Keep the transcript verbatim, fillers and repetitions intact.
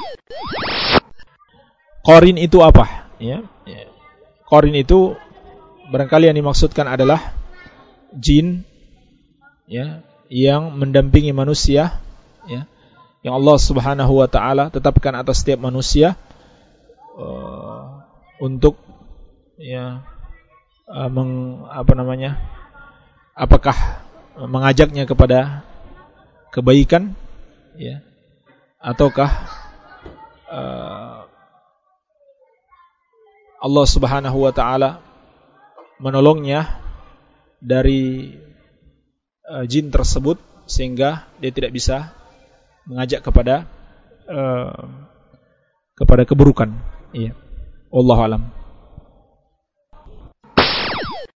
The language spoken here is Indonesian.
Qarin itu apa? Ya. Qarin itu barangkali yang dimaksudkan adalah jin, ya, yang mendampingi manusia, ya, yang Allah Subhanahu wa taala tetapkan atas setiap manusia uh, untuk, ya, uh, meng, apa namanya? Apakah mengajaknya kepada kebaikan, ya, ataukah uh, Allah Subhanahu wa taala menolongnya dari uh, jin tersebut sehingga dia tidak bisa mengajak kepada uh, kepada keburukan. Iya. Wallahu a'lam.